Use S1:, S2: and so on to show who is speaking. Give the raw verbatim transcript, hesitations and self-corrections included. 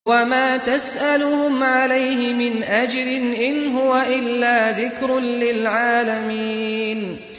S1: وَمَا تَسْأَلُهُمْ عَلَيْهِ مِنْ أَجْرٍ إِنْ هُوَ إِلَّا ذِكْرٌ لِّلْعَالَمِينَ